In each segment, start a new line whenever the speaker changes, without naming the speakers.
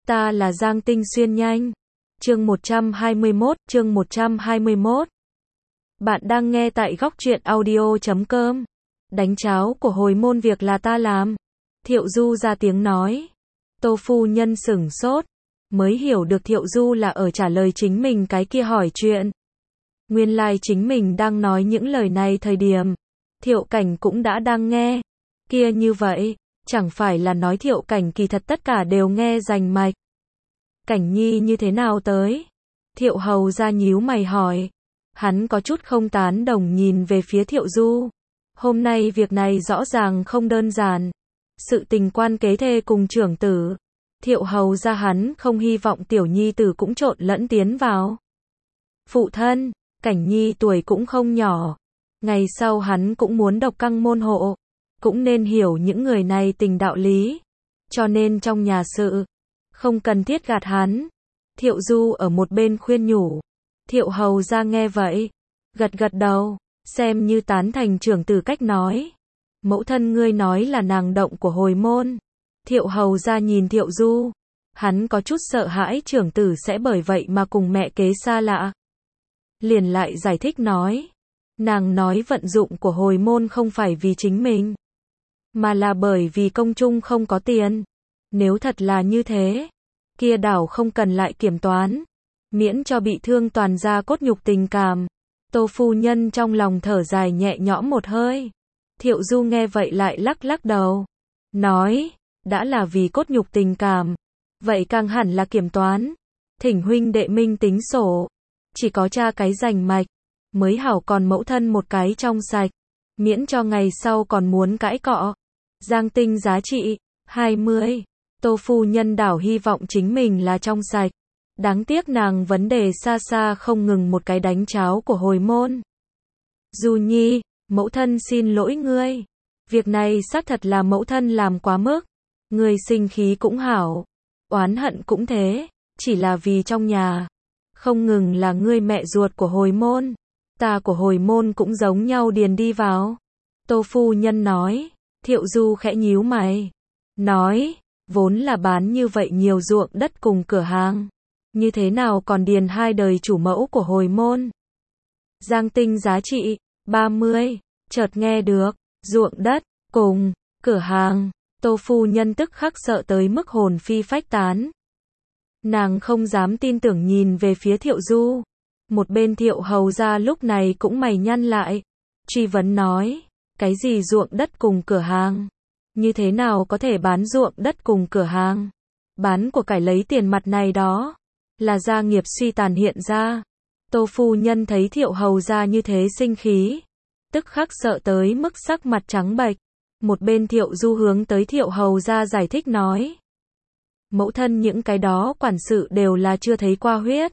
Ta là Giang Tinh Xuyên nhanh. Chương 121. Bạn đang nghe tại góc truyện audio.com. Đánh cháo của hồi môn việc là ta làm. Thiệu Du ra tiếng nói. Tô phu nhân sửng sốt, mới hiểu được Thiệu Du là ở trả lời chính mình cái kia hỏi chuyện. Nguyên lai chính mình đang nói những lời này thời điểm Thiệu Cảnh cũng đã đang nghe. Kia như vậy, chẳng phải là nói Thiệu Cảnh kỳ thật tất cả đều nghe rành mạch. Cảnh Nhi như thế nào tới? Thiệu Hầu ra nhíu mày hỏi. Hắn có chút không tán đồng nhìn về phía Thiệu Du. Hôm nay việc này rõ ràng không đơn giản. Sự tình quan kế thê cùng trưởng tử. Thiệu Hầu ra hắn không hy vọng tiểu nhi tử cũng trộn lẫn tiến vào. Phụ thân, Cảnh Nhi tuổi cũng không nhỏ. Ngày sau hắn cũng muốn độc căng môn hộ. Cũng nên hiểu những người này tình đạo lý. Cho nên trong nhà sự, không cần thiết gạt hắn. Thiệu Du ở một bên khuyên nhủ. Thiệu Hầu ra nghe vậy, gật gật đầu, xem như tán thành trưởng tử cách nói. Mẫu thân ngươi nói là nàng động của hồi môn. Thiệu Hầu ra nhìn Thiệu Du, hắn có chút sợ hãi trưởng tử sẽ bởi vậy mà cùng mẹ kế xa lạ. Liền lại giải thích nói, nàng nói vận dụng của hồi môn không phải vì chính mình, mà là bởi vì công chung không có tiền. Nếu thật là như thế, kia đảo không cần lại kiểm toán, miễn cho bị thương toàn gia cốt nhục tình cảm. Tô phu nhân trong lòng thở dài nhẹ nhõm một hơi. Thiệu Du nghe vậy lại lắc lắc đầu, nói, đã là vì cốt nhục tình cảm, vậy càng hẳn là kiểm toán. Thỉnh huynh đệ minh tính sổ, chỉ có cha cái rành mạch, mới hảo còn mẫu thân một cái trong sạch, miễn cho ngày sau còn muốn cãi cọ. Giang Tinh giá trị 20. Tô phu nhân đảo hy vọng chính mình là trong sạch. Đáng tiếc nàng vấn đề xa xa không ngừng một cái đánh cháo của hồi môn. Du Nhi, mẫu thân xin lỗi ngươi. Việc này xác thật là mẫu thân làm quá mức. Ngươi sinh khí cũng hảo, oán hận cũng thế, chỉ là vì trong nhà, không ngừng là ngươi mẹ ruột của hồi môn, ta của hồi môn cũng giống nhau điền đi vào. Tô phu nhân nói. Thiệu Du khẽ nhíu mày, nói, vốn là bán như vậy nhiều ruộng đất cùng cửa hàng, như thế nào còn điền hai đời chủ mẫu của hồi môn. Giang Tinh giá trị 30, chợt nghe được ruộng đất cùng cửa hàng, Tô phu nhân tức khắc sợ tới mức hồn phi phách tán. Nàng không dám tin tưởng nhìn về phía Thiệu Du. Một bên Thiệu Hầu ra lúc này cũng mày nhăn lại, truy vấn nói, cái gì ruộng đất cùng cửa hàng? Như thế nào có thể bán ruộng đất cùng cửa hàng? Bán của cải lấy tiền mặt này đó, là gia nghiệp suy tàn hiện ra. Tô phu nhân thấy Thiệu Hầu ra như thế sinh khí, tức khắc sợ tới mức sắc mặt trắng bệch. Một bên Thiệu Du hướng tới Thiệu Hầu ra giải thích nói, mẫu thân những cái đó quản sự đều là chưa thấy qua huyết,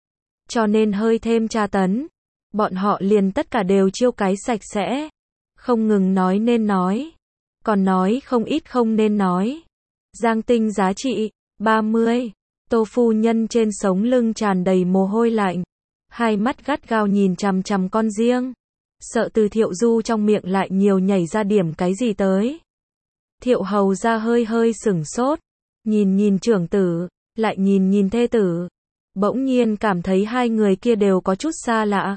cho nên hơi thêm tra tấn, bọn họ liền tất cả đều chiêu cái sạch sẽ, không ngừng nói nên nói, còn nói không ít không nên nói. Giang Tinh giá trị 30. Tô phu nhân trên sống lưng tràn đầy mồ hôi lạnh, hai mắt gắt gao nhìn chằm chằm con riêng, sợ từ Thiệu Du trong miệng lại nhiều nhảy ra điểm cái gì tới. Thiệu Hầu ra hơi hơi sửng sốt, nhìn trưởng tử, lại nhìn thê tử, bỗng nhiên cảm thấy hai người kia đều có chút xa lạ.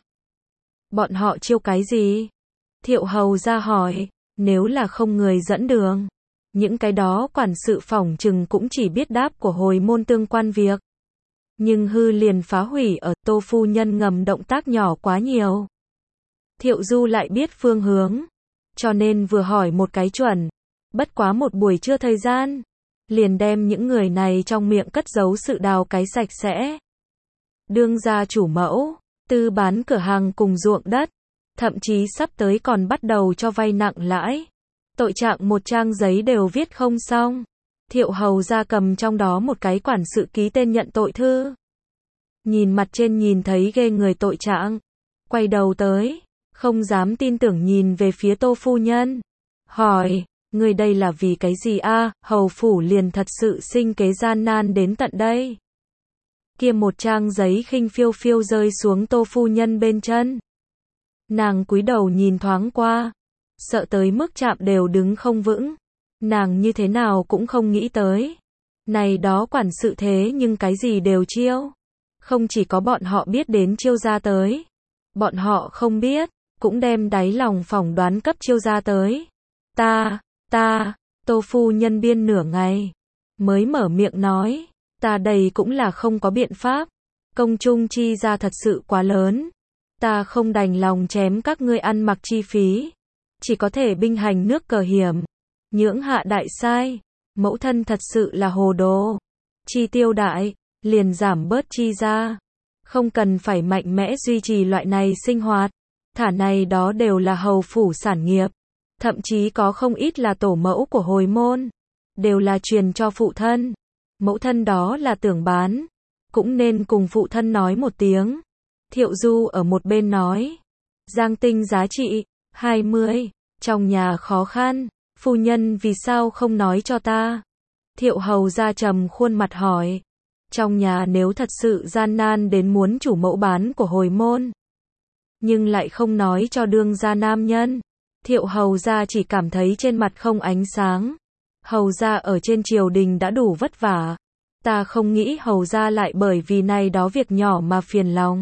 Bọn họ chiêu cái gì? Thiệu Hầu ra hỏi. Nếu là không người dẫn đường, những cái đó quản sự phỏng chừng cũng chỉ biết đáp của hồi môn tương quan việc. Nhưng hư liền phá hủy ở. Tô phu nhân ngầm động tác nhỏ quá nhiều. Thiệu Du lại biết phương hướng, cho nên vừa hỏi một cái chuẩn. Bất quá một buổi trưa thời gian, liền đem những người này trong miệng cất giấu sự đào cái sạch sẽ. Đương gia chủ mẫu, tư bán cửa hàng cùng ruộng đất, thậm chí sắp tới còn bắt đầu cho vay nặng lãi. Tội trạng một trang giấy đều viết không xong. Thiệu Hầu ra cầm trong đó một cái quản sự ký tên nhận tội thư. Nhìn mặt trên nhìn thấy ghê người tội trạng, quay đầu tới, không dám tin tưởng nhìn về phía Tô phu nhân, hỏi, người đây là vì cái gì a? Hầu phủ liền thật sự sinh kế gian nan đến tận đây. Kia một trang giấy khinh phiêu phiêu rơi xuống Tô phu nhân bên chân. Nàng cúi đầu nhìn thoáng qua, sợ tới mức chạm đều đứng không vững. Nàng như thế nào cũng không nghĩ tới, Này đó quản sự thế nhưng cái gì đều chiêu. Không chỉ có bọn họ biết đến chiêu ra tới. Bọn họ không biết, cũng đem đáy lòng phỏng đoán cấp chiêu ra tới. Tô phu nhân biên nửa ngày. Mới mở miệng nói, ta đây cũng là không có biện pháp. Công chung chi ra thật sự quá lớn. Ta không đành lòng chém các ngươi ăn mặc chi phí. Chỉ có thể binh hành nước cờ hiểm. Nhưỡng hạ đại sai. Mẫu thân thật sự là hồ đồ. Chi tiêu đại, liền giảm bớt chi ra. Không cần phải mạnh mẽ duy trì loại này sinh hoạt. Thả này đó đều là hầu phủ sản nghiệp. Thậm chí có không ít là tổ mẫu của hồi môn. Đều là truyền cho phụ thân. Mẫu thân đó là tưởng bán. Cũng nên cùng phụ thân nói một tiếng. Thiệu Du ở một bên nói. Giang tinh giá trị 20. Trong nhà khó khăn. Phu nhân vì sao không nói cho ta? Thiệu hầu ra trầm khuôn mặt hỏi. Trong nhà nếu thật sự gian nan đến muốn chủ mẫu bán của hồi môn. Nhưng lại không nói cho đương gia nam nhân. Thiệu hầu ra chỉ cảm thấy trên mặt không ánh sáng. Hầu ra ở trên triều đình đã đủ vất vả. Ta không nghĩ hầu ra lại bởi vì này đó việc nhỏ mà phiền lòng.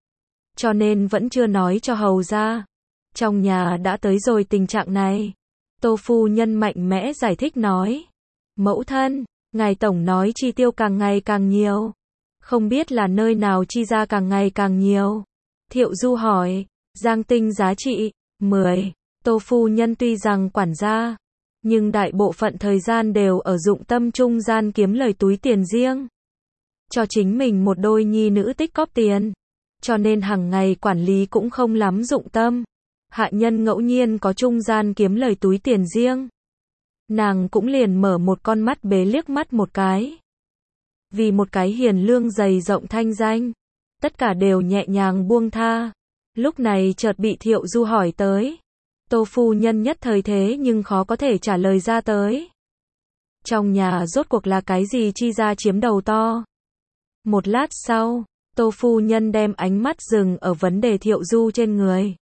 Cho nên vẫn chưa nói cho hầu ra. Trong nhà đã tới rồi tình trạng này. Tô phu nhân mạnh mẽ giải thích nói. Mẫu thân, ngài tổng nói chi tiêu càng ngày càng nhiều. Không biết là nơi nào chi ra càng ngày càng nhiều. Thiệu Du hỏi, Giang tinh giá trị 10. Tô phu nhân tuy rằng quản gia, nhưng đại bộ phận thời gian đều ở dụng tâm trung gian kiếm lời túi tiền riêng. Cho chính mình một đôi nhi nữ tích cóp tiền. Cho nên hàng ngày quản lý cũng không lắm dụng tâm. Hạ nhân ngẫu nhiên có trung gian kiếm lời túi tiền riêng. Nàng cũng liền mở một con mắt bế liếc mắt một cái. Vì một cái hiền lương dày rộng thanh danh. Tất cả đều nhẹ nhàng buông tha. Lúc này chợt bị Thiệu Du hỏi tới. Tô phu nhân nhất thời thế nhưng khó có thể trả lời ra tới. Trong nhà rốt cuộc là cái gì chi ra chiếm đầu to? Một lát sau, Tô phu nhân đem ánh mắt dừng ở vấn đề Thiệu Du trên người.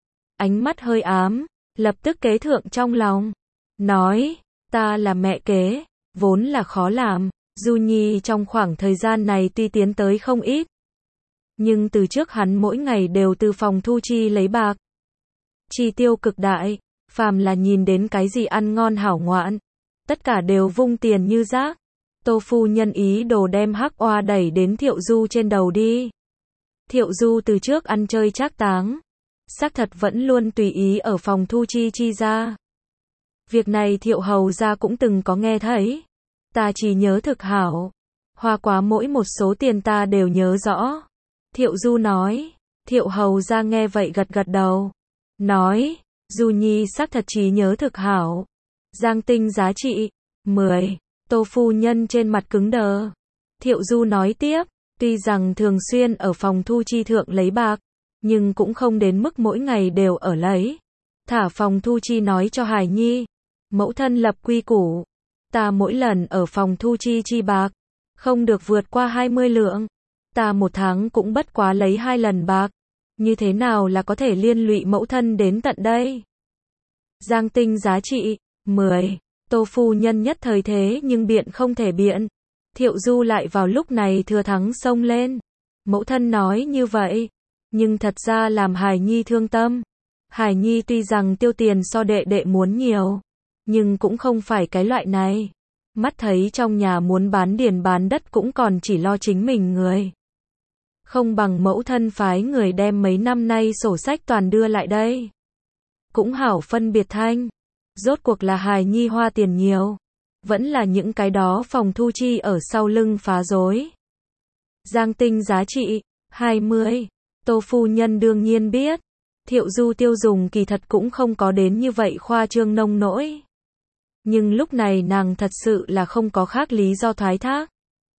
Ánh mắt hơi ám, lập tức kế thượng trong lòng. Nói, ta là mẹ kế, vốn là khó làm. Du Nhi trong khoảng thời gian này tuy tiến tới không ít. Nhưng từ trước hắn mỗi ngày đều từ phòng thu chi lấy bạc. Chi tiêu cực đại, phàm là nhìn đến cái gì ăn ngon hảo ngoạn. Tất cả đều vung tiền như rác. Tô phu nhân ý đồ đem hắc oa đẩy đến Thiệu Du trên đầu đi. Thiệu Du từ trước ăn chơi trác táng. Xác thật vẫn luôn tùy ý ở phòng thu chi ra. Việc này Thiệu hầu ra cũng từng có nghe thấy. Ta chỉ nhớ thực hảo. Hoa quá mỗi một số tiền ta đều nhớ rõ. Thiệu Du nói. Thiệu hầu ra nghe vậy gật gật đầu. Nói, Du Nhi xác thật trí nhớ thực hảo. Giang tinh giá trị 10. Tô phu nhân trên mặt cứng đờ. Thiệu Du nói tiếp, tuy rằng thường xuyên ở phòng thu chi thượng lấy bạc, nhưng cũng không đến mức mỗi ngày đều ở lấy. Thả phòng thu chi nói cho Hải Nhi, mẫu thân lập quy củ, ta mỗi lần ở phòng thu chi bạc, không được vượt qua 20 lượng. Ta một tháng cũng bất quá lấy 2 lần bạc. Như thế nào là có thể liên lụy mẫu thân đến tận đây? Giang tinh giá trị 10. Tô phu nhân nhất thời thế nhưng biện không thể biện. Thiệu Du lại vào lúc này thừa thắng xông lên. Mẫu thân nói như vậy, nhưng thật ra làm Hải Nhi thương tâm. Hải Nhi tuy rằng tiêu tiền so đệ đệ muốn nhiều, nhưng cũng không phải cái loại này. Mắt thấy trong nhà muốn bán điền bán đất cũng còn chỉ lo chính mình người. Không bằng mẫu thân phái người đem mấy năm nay sổ sách toàn đưa lại đây. Cũng hảo phân biệt thanh. Rốt cuộc là Hài Nhi hoa tiền nhiều. Vẫn là những cái đó phòng thu chi ở sau lưng phá rối. Giang tinh giá trị 20. Tô phu nhân đương nhiên biết. Thiệu Du tiêu dùng kỳ thật cũng không có đến như vậy khoa trương nông nỗi. Nhưng lúc này nàng thật sự là không có khác lý do thoái thác.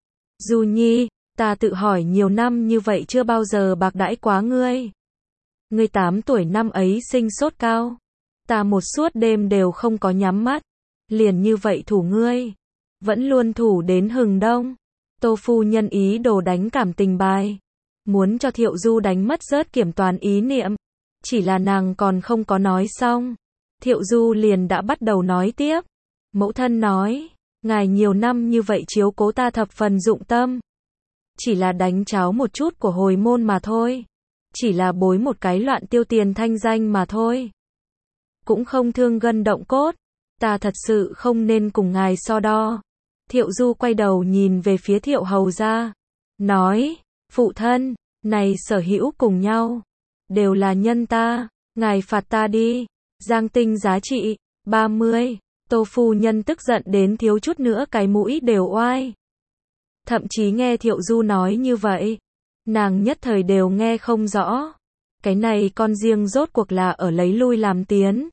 Du Nhi, ta tự hỏi nhiều năm như vậy chưa bao giờ bạc đãi quá ngươi. Ngươi 8 tuổi năm ấy sinh sốt cao. Ta một suốt đêm đều không có nhắm mắt. Liền như vậy thủ ngươi. Vẫn luôn thủ đến hừng đông. Tô phu nhân ý đồ đánh cảm tình bài. Muốn cho Thiệu Du đánh mất rớt kiểm toán ý niệm. Chỉ là nàng còn không có nói xong. Thiệu Du liền đã bắt đầu nói tiếp. Mẫu thân nói, ngài nhiều năm như vậy chiếu cố ta thập phần dụng tâm. Chỉ là đánh cháo một chút của hồi môn mà thôi. Chỉ là bối một cái loạn tiêu tiền thanh danh mà thôi. Cũng không thương gân động cốt. Ta thật sự không nên cùng ngài so đo. Thiệu Du quay đầu nhìn về phía Thiệu hầu gia. Nói, phụ thân, này sở hữu cùng nhau. Đều là nhân ta, ngài phạt ta đi. Giang tinh giá trị, 30. Tô phu nhân tức giận đến thiếu chút nữa cái mũi đều oai. Thậm chí nghe Thiệu Du nói như vậy, nàng nhất thời đều nghe không rõ. Cái này con riêng rốt cuộc là ở lấy lui làm tiến.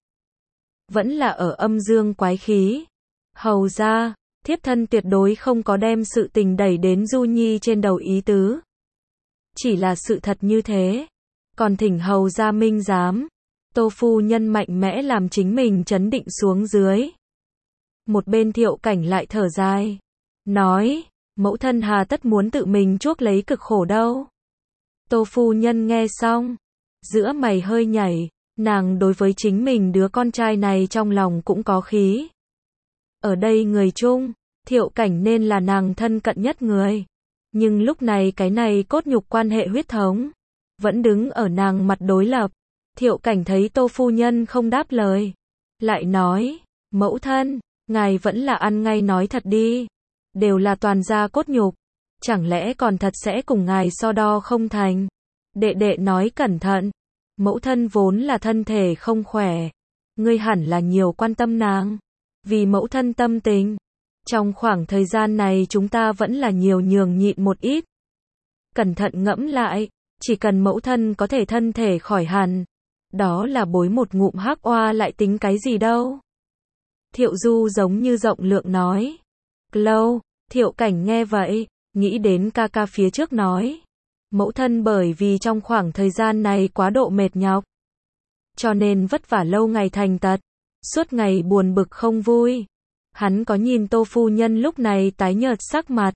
Vẫn là ở âm dương quái khí. Hầu ra, thiếp thân tuyệt đối không có đem sự tình đẩy đến Du Nhi trên đầu ý tứ. Chỉ là sự thật như thế. Còn thỉnh hầu ra minh giám. Tô phu nhân mạnh mẽ làm chính mình trấn định xuống dưới. Một bên Thiệu Cảnh lại thở dài. Nói, mẫu thân hà tất muốn tự mình chuốc lấy cực khổ đâu. Tô phu nhân nghe xong. Giữa mày hơi nhảy. Nàng đối với chính mình đứa con trai này trong lòng cũng có khí. Ở đây người chung, Thiệu Cảnh nên là nàng thân cận nhất người. Nhưng lúc này cái này cốt nhục quan hệ huyết thống. Vẫn đứng ở nàng mặt đối lập. Thiệu Cảnh thấy Tô phu nhân không đáp lời. Lại nói, mẫu thân, ngài vẫn là ăn ngay nói thật đi. Đều là toàn gia cốt nhục. Chẳng lẽ còn thật sẽ cùng ngài so đo không thành. Đệ đệ nói cẩn thận. Mẫu thân vốn là thân thể không khỏe. Ngươi hẳn là nhiều quan tâm nàng. Vì mẫu thân tâm tình. Trong khoảng thời gian này chúng ta vẫn là nhiều nhường nhịn một ít. Cẩn thận ngẫm lại. Chỉ cần mẫu thân có thể thân thể khỏi hẳn. Đó là bối một ngụm hắc oa lại tính cái gì đâu. Thiệu Du giống như rộng lượng nói. Lâu, Thiệu Cảnh nghe vậy. Nghĩ đến ca ca phía trước nói. Mẫu thân bởi vì trong khoảng thời gian này quá độ mệt nhọc. Cho nên vất vả lâu ngày thành tật. Suốt ngày buồn bực không vui. Hắn có nhìn Tô phu nhân lúc này tái nhợt sắc mặt.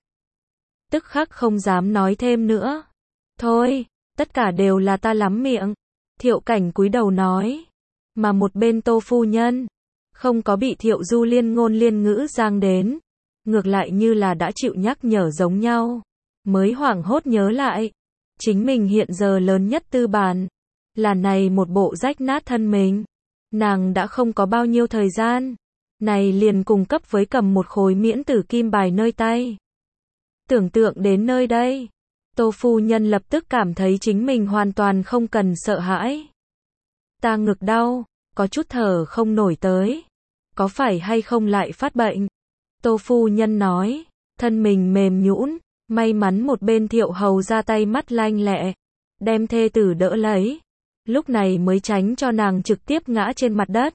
Tức khắc không dám nói thêm nữa. Thôi, tất cả đều là ta lắm miệng. Thiệu Cảnh cúi đầu nói. Mà một bên Tô phu nhân. Không có bị Thiệu Du liên ngôn liên ngữ giang đến. Ngược lại như là đã chịu nhắc nhở giống nhau. Mới hoảng hốt nhớ lại. Chính mình hiện giờ lớn nhất tư bản. Là này một bộ rách nát thân mình. Nàng đã không có bao nhiêu thời gian. Này liền cùng cấp với cầm một khối miễn tử kim bài nơi tay. Tưởng tượng đến nơi đây. Tô phu nhân lập tức cảm thấy chính mình hoàn toàn không cần sợ hãi. Ta ngực đau. Có chút thở không nổi tới. Có phải hay không lại phát bệnh? Tô phu nhân nói. Thân mình mềm nhũn. May mắn một bên Thiệu hầu ra tay mắt lanh lẹ. Đem thê tử đỡ lấy. Lúc này mới tránh cho nàng trực tiếp ngã trên mặt đất.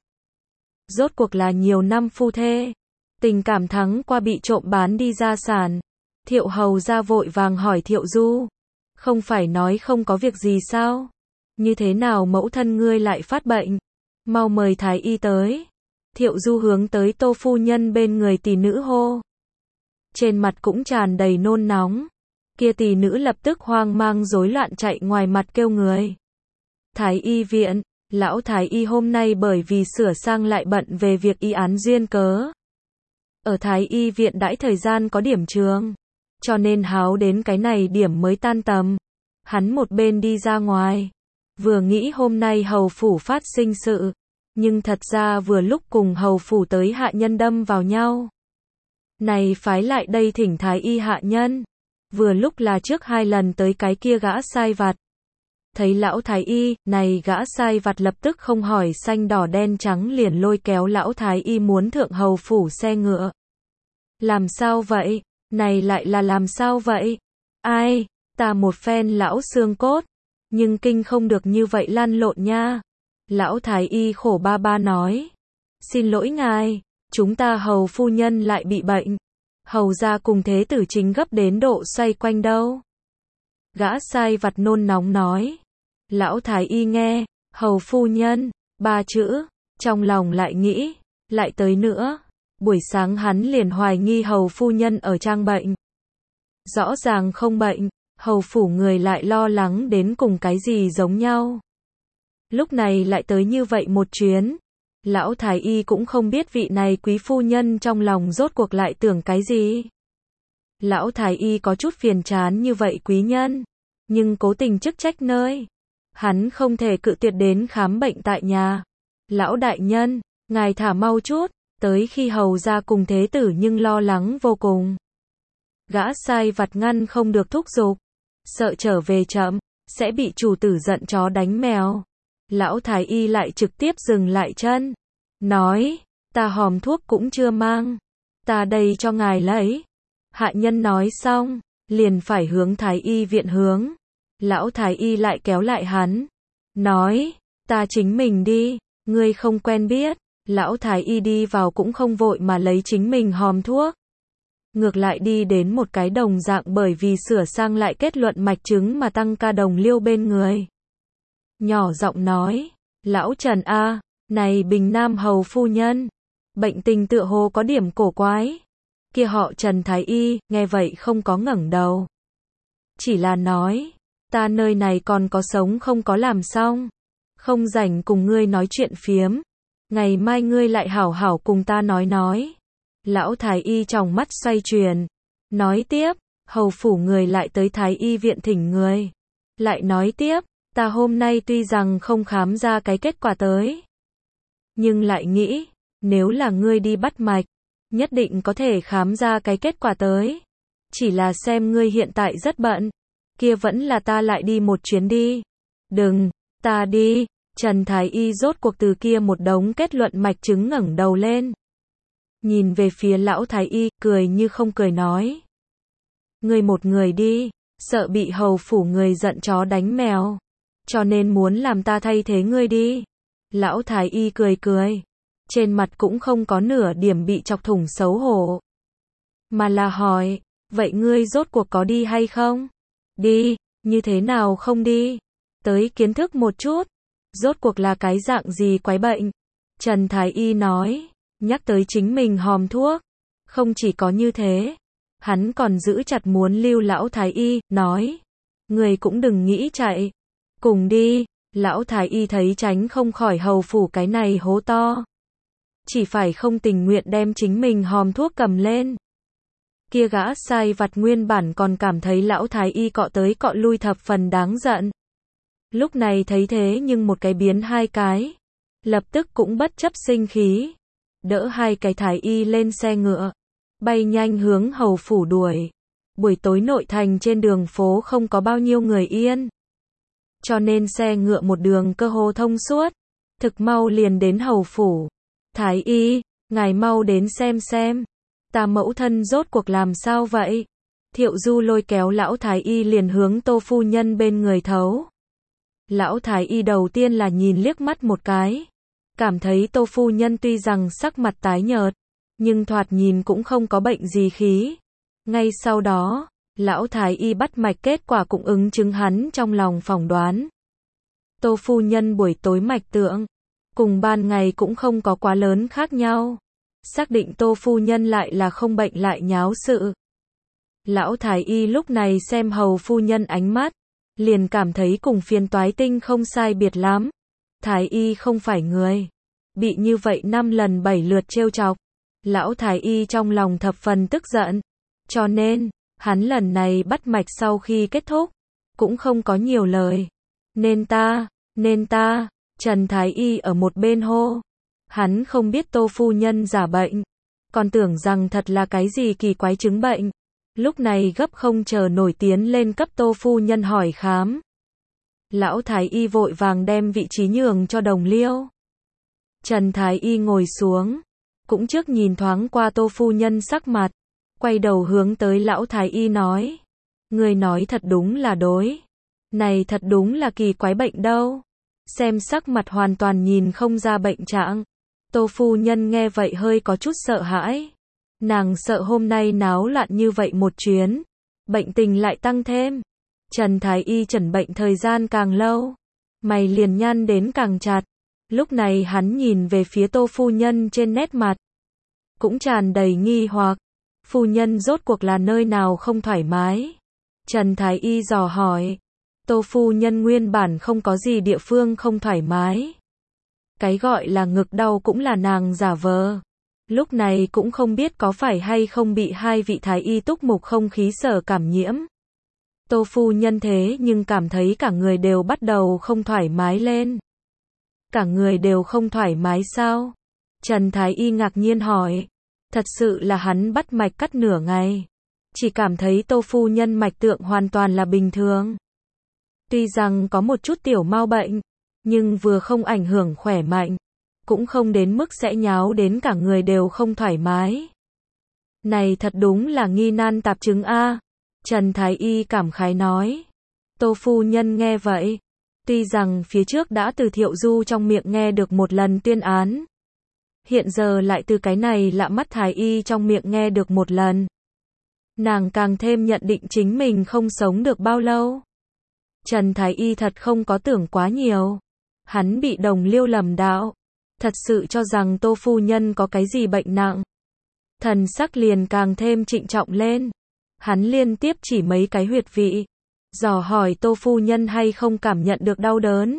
Rốt cuộc là nhiều năm phu thê. Tình cảm thắng qua bị trộm bán đi gia sản. Thiệu hầu ra vội vàng hỏi Thiệu Du. Không phải nói không có việc gì sao? Như thế nào mẫu thân ngươi lại phát bệnh? Mau mời thái y tới. Thiệu Du hướng tới Tô phu nhân bên người tỷ nữ hô. Trên mặt cũng tràn đầy nôn nóng. Kia tỷ nữ lập tức hoang mang rối loạn chạy ngoài mặt kêu người. Thái y viện, lão thái y hôm nay bởi vì sửa sang lại bận về việc y án duyên cớ. Ở thái y viện đãi thời gian có điểm trường. Cho nên háo đến cái này điểm mới tan tầm. Hắn một bên đi ra ngoài. Vừa nghĩ hôm nay hầu phủ phát sinh sự. Nhưng thật ra vừa lúc cùng hầu phủ tới hạ nhân đâm vào nhau. Này phái lại đây thỉnh thái y hạ nhân. Vừa lúc là trước 2 lần tới cái kia gã sai vặt. Thấy lão thái y, này gã sai vặt lập tức không hỏi xanh đỏ đen trắng liền lôi kéo lão thái y muốn thượng hầu phủ xe ngựa. Làm sao vậy? Này lại là làm sao vậy? Ai? Ta một phen lão xương cốt. Nhưng kinh không được như vậy lăn lộn nha. Lão thái y khổ ba ba nói. Xin lỗi ngài, chúng ta hầu phu nhân lại bị bệnh. Hầu ra cùng thế tử chính gấp đến độ xoay quanh đâu. Gã sai vặt nôn nóng nói. Lão thái y nghe, hầu phu nhân, 3 chữ, trong lòng lại nghĩ, lại tới nữa. Buổi sáng hắn liền hoài nghi hầu phu nhân ở trang bệnh. Rõ ràng không bệnh, hầu phủ người lại lo lắng đến cùng cái gì giống nhau. Lúc này lại tới như vậy một chuyến. Lão thái y cũng không biết vị này quý phu nhân trong lòng rốt cuộc lại tưởng cái gì. Lão thái y có chút phiền chán như vậy quý nhân, nhưng cố tình chức trách nơi. Hắn không thể cự tuyệt đến khám bệnh tại nhà. Lão đại nhân, ngài thả mau chút, tới khi hầu ra cùng thế tử nhưng lo lắng vô cùng. Gã sai vặt ngăn không được thúc giục, sợ trở về chậm, sẽ bị chủ tử giận chó đánh mèo. Lão thái y lại trực tiếp dừng lại chân, nói, ta hòm thuốc cũng chưa mang, ta đây cho ngài lấy. Hạ nhân nói xong, liền phải hướng thái y viện hướng. Lão thái y lại kéo lại hắn, nói, ta chính mình đi, ngươi không quen biết. Lão thái y đi vào cũng không vội mà lấy chính mình hòm thuốc. Ngược lại đi đến một cái đồng dạng bởi vì sửa sang lại kết luận mạch chứng mà tăng ca đồng liêu bên người. Nhỏ giọng nói, lão Trần a, này Bình Nam hầu phu nhân, bệnh tình tựa hồ có điểm cổ quái. Kia họ Trần thái y, nghe vậy không có ngẩng đầu. Chỉ là nói, ta nơi này còn có sống không có làm xong, không rảnh cùng ngươi nói chuyện phiếm. Ngày mai ngươi lại hảo hảo cùng ta nói. Lão thái y trong mắt xoay chuyển, nói tiếp, hầu phủ người lại tới thái y viện thỉnh người. Lại nói tiếp, ta hôm nay tuy rằng không khám ra cái kết quả tới, nhưng lại nghĩ, nếu là ngươi đi bắt mạch, nhất định có thể khám ra cái kết quả tới. Chỉ là xem ngươi hiện tại rất bận, kia vẫn là ta lại đi một chuyến đi. Đừng, ta đi. Trần thái y rốt cuộc từ kia một đống kết luận mạch chứng ngẩng đầu lên. Nhìn về phía lão thái y, cười như không cười nói. Ngươi một người đi, sợ bị hầu phủ người giận chó đánh mèo. Cho nên muốn làm ta thay thế ngươi đi. Lão thái y cười cười. Trên mặt cũng không có nửa điểm bị chọc thủng xấu hổ. Mà là hỏi, vậy ngươi rốt cuộc có đi hay không? Đi, như thế nào không đi? Tới kiến thức một chút. Rốt cuộc là cái dạng gì quái bệnh? Trần thái y nói, nhắc tới chính mình hòm thuốc. Không chỉ có như thế, hắn còn giữ chặt muốn lưu lão thái y, nói, người cũng đừng nghĩ chạy. Cùng đi. Lão thái y thấy tránh không khỏi hầu phủ cái này hố to, chỉ phải không tình nguyện đem chính mình hòm thuốc cầm lên. Kia gã sai vặt nguyên bản còn cảm thấy lão thái y cọ tới cọ lui thập phần đáng giận. Lúc này thấy thế nhưng một cái biến hai cái, lập tức cũng bất chấp sinh khí, đỡ hai cái thái y lên xe ngựa, bay nhanh hướng hầu phủ đuổi. Buổi tối nội thành trên đường phố không có bao nhiêu người yên, cho nên xe ngựa một đường cơ hồ thông suốt, thực mau liền đến hầu phủ. Thái y, ngài mau đến xem, ta mẫu thân rốt cuộc làm sao vậy? Thiệu Du lôi kéo lão thái y liền hướng Tô phu nhân bên người thấu. Lão thái y đầu tiên là nhìn liếc mắt một cái, cảm thấy Tô phu nhân tuy rằng sắc mặt tái nhợt, nhưng thoạt nhìn cũng không có bệnh gì khí. Ngay sau đó, lão thái y bắt mạch kết quả cũng ứng chứng hắn trong lòng phỏng đoán. Tô phu nhân buổi tối mạch tượng, cùng ban ngày cũng không có quá lớn khác nhau. Xác định Tô phu nhân lại là không bệnh lại nháo sự. Lão thái y lúc này xem hầu phu nhân ánh mắt, liền cảm thấy cùng phiền toái tinh không sai biệt lắm. Thái y không phải người, bị như vậy 5 lần 7 lượt trêu chọc. Lão thái y trong lòng thập phần tức giận, cho nên, hắn lần này bắt mạch sau khi kết thúc, cũng không có nhiều lời. Nên ta, Trần thái y ở một bên hô. Hắn không biết Tô phu nhân giả bệnh, còn tưởng rằng thật là cái gì kỳ quái chứng bệnh. Lúc này gấp không chờ nổi tiến lên cấp Tô phu nhân hỏi khám. Lão thái y vội vàng đem vị trí nhường cho đồng liêu. Trần thái y ngồi xuống, cũng trước nhìn thoáng qua Tô phu nhân sắc mặt, quay đầu hướng tới lão thái y nói, người nói thật đúng là đối, này thật đúng là kỳ quái bệnh đâu. Xem sắc mặt hoàn toàn nhìn không ra bệnh trạng. Tô phu nhân nghe vậy hơi có chút sợ hãi. Nàng sợ hôm nay náo loạn như vậy một chuyến, bệnh tình lại tăng thêm. Trần thái y chẩn bệnh thời gian càng lâu, mày liền nhăn đến càng chặt. Lúc này hắn nhìn về phía Tô phu nhân trên nét mặt, cũng tràn đầy nghi hoặc. Phu nhân rốt cuộc là nơi nào không thoải mái? Trần thái y dò hỏi. Tô phu nhân nguyên bản không có gì địa phương không thoải mái, Cái gọi là ngực đau cũng là nàng giả vờ. Lúc này cũng không biết có phải hay không bị hai vị thái y túc mục không khí sở cảm nhiễm. Tô phu nhân thế nhưng cảm thấy cả người đều bắt đầu không thoải mái lên. Cả người đều không thoải mái sao? Trần thái y ngạc nhiên hỏi. Thật sự là hắn bắt mạch cắt nửa ngày. Chỉ cảm thấy Tô phu nhân mạch tượng hoàn toàn là bình thường. Tuy rằng có một chút tiểu mau bệnh, nhưng vừa không ảnh hưởng khỏe mạnh, cũng không đến mức sẽ nháo đến cả người đều không thoải mái. Này thật đúng là nghi nan tạp chứng a. Trần thái y cảm khái nói. Tô phu nhân nghe vậy, tuy rằng phía trước đã từ Thiệu Du trong miệng nghe được một lần tuyên án, hiện giờ lại từ cái này lạ mắt thái y trong miệng nghe được một lần. Nàng càng thêm nhận định chính mình không sống được bao lâu. Trần thái y thật không có tưởng quá nhiều. Hắn bị đồng liêu lầm đạo. Thật sự cho rằng Tô phu nhân có cái gì bệnh nặng. Thần sắc liền càng thêm trịnh trọng lên. Hắn liên tiếp chỉ mấy cái huyệt vị, dò hỏi Tô phu nhân hay không cảm nhận được đau đớn.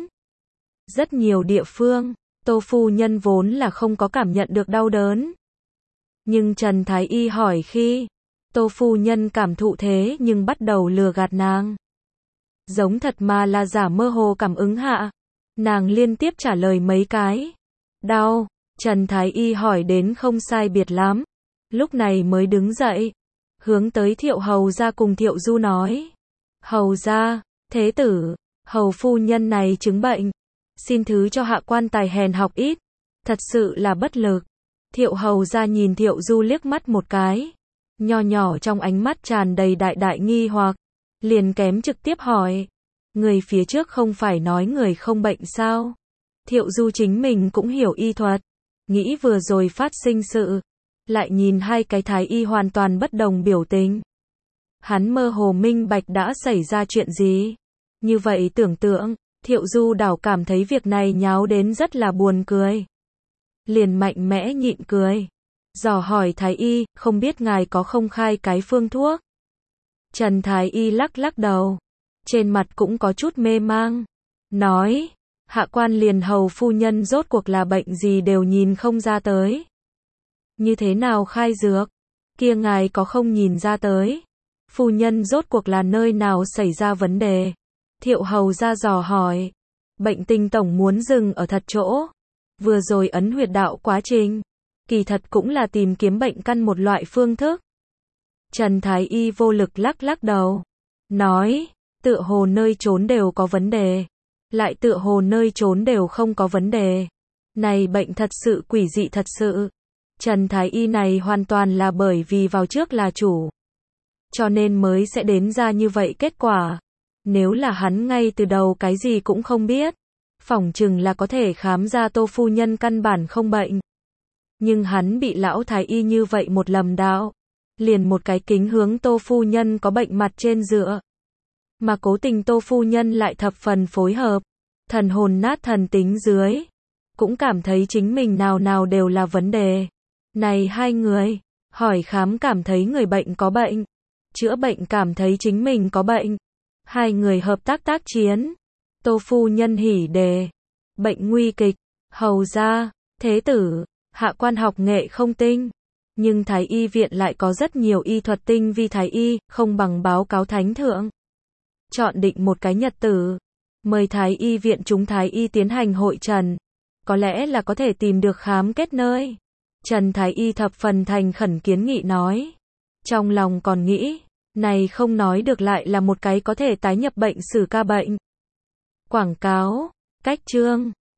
Rất nhiều địa phương, Tô phu nhân vốn là không có cảm nhận được đau đớn. Nhưng Trần thái y hỏi khi Tô phu nhân cảm thụ thế nhưng bắt đầu lừa gạt nàng. Giống thật mà là giả mơ hồ cảm ứng hạ. Nàng liên tiếp trả lời mấy cái. Đau, Trần thái y hỏi đến không sai biệt lắm. Lúc này mới đứng dậy, hướng tới Thiệu hầu gia cùng Thiệu Du nói. Hầu gia, thế tử, hầu phu nhân này chứng bệnh. Xin thứ cho hạ quan tài hèn học ít. Thật sự là bất lực. Thiệu hầu gia nhìn Thiệu Du liếc mắt một cái. Nho nhỏ trong ánh mắt tràn đầy đại đại nghi hoặc. Liền kém trực tiếp hỏi. Người phía trước không phải nói người không bệnh sao? Thiệu Du chính mình cũng hiểu y thuật. Nghĩ vừa rồi phát sinh sự. Lại nhìn hai cái thái y hoàn toàn bất đồng biểu tình. Hắn mơ hồ minh bạch đã xảy ra chuyện gì. Như vậy tưởng tượng, Thiệu Du đảo cảm thấy việc này nháo đến rất là buồn cười. Liền mạnh mẽ nhịn cười. Dò hỏi thái y, không biết ngài có không khai cái phương thuốc. Trần thái y lắc lắc đầu. Trên mặt cũng có chút mê mang. Nói, hạ quan liền hầu phu nhân rốt cuộc là bệnh gì đều nhìn không ra tới. Như thế nào khai dược? Kia ngài có không nhìn ra tới? Phu nhân rốt cuộc là nơi nào xảy ra vấn đề? Thiệu hầu ra dò hỏi. Bệnh tình tổng muốn dừng ở thật chỗ. Vừa rồi ấn huyệt đạo quá trình. Kỳ thật cũng là tìm kiếm bệnh căn một loại phương thức. Trần thái y vô lực lắc lắc đầu. Nói, tựa hồ nơi trốn đều có vấn đề. Lại tựa hồ nơi trốn đều không có vấn đề. Này bệnh thật sự quỷ dị thật sự. Trần thái y này hoàn toàn là bởi vì vào trước là chủ. Cho nên mới sẽ đến ra như vậy kết quả. Nếu là hắn ngay từ đầu cái gì cũng không biết, phỏng chừng là có thể khám ra Tô phu nhân căn bản không bệnh. Nhưng hắn bị lão thái y như vậy một lầm đạo. Liền một cái kính hướng Tô phu nhân có bệnh mặt trên dựa. Mà cố tình Tô phu nhân lại thập phần phối hợp. Thần hồn nát thần tính dưới. Cũng cảm thấy chính mình nào nào đều là vấn đề. Này hai người, hỏi khám cảm thấy người bệnh có bệnh. Chữa bệnh cảm thấy chính mình có bệnh. Hai người hợp tác tác chiến. Tô phu nhân hỉ đề. Bệnh nguy kịch. Hầu gia, thế tử, hạ quan học nghệ không tinh. Nhưng thái y viện lại có rất nhiều y thuật tinh vi thái y, không bằng báo cáo thánh thượng. Chọn định một cái nhật tử. Mời thái y viện chúng thái y tiến hành hội trần. Có lẽ là có thể tìm được khám kết nơi. Trần thái y thập phần thành khẩn kiến nghị nói. Trong lòng còn nghĩ, này không nói được lại là một cái có thể tái nhập bệnh xử ca bệnh. Quảng cáo, cách chương.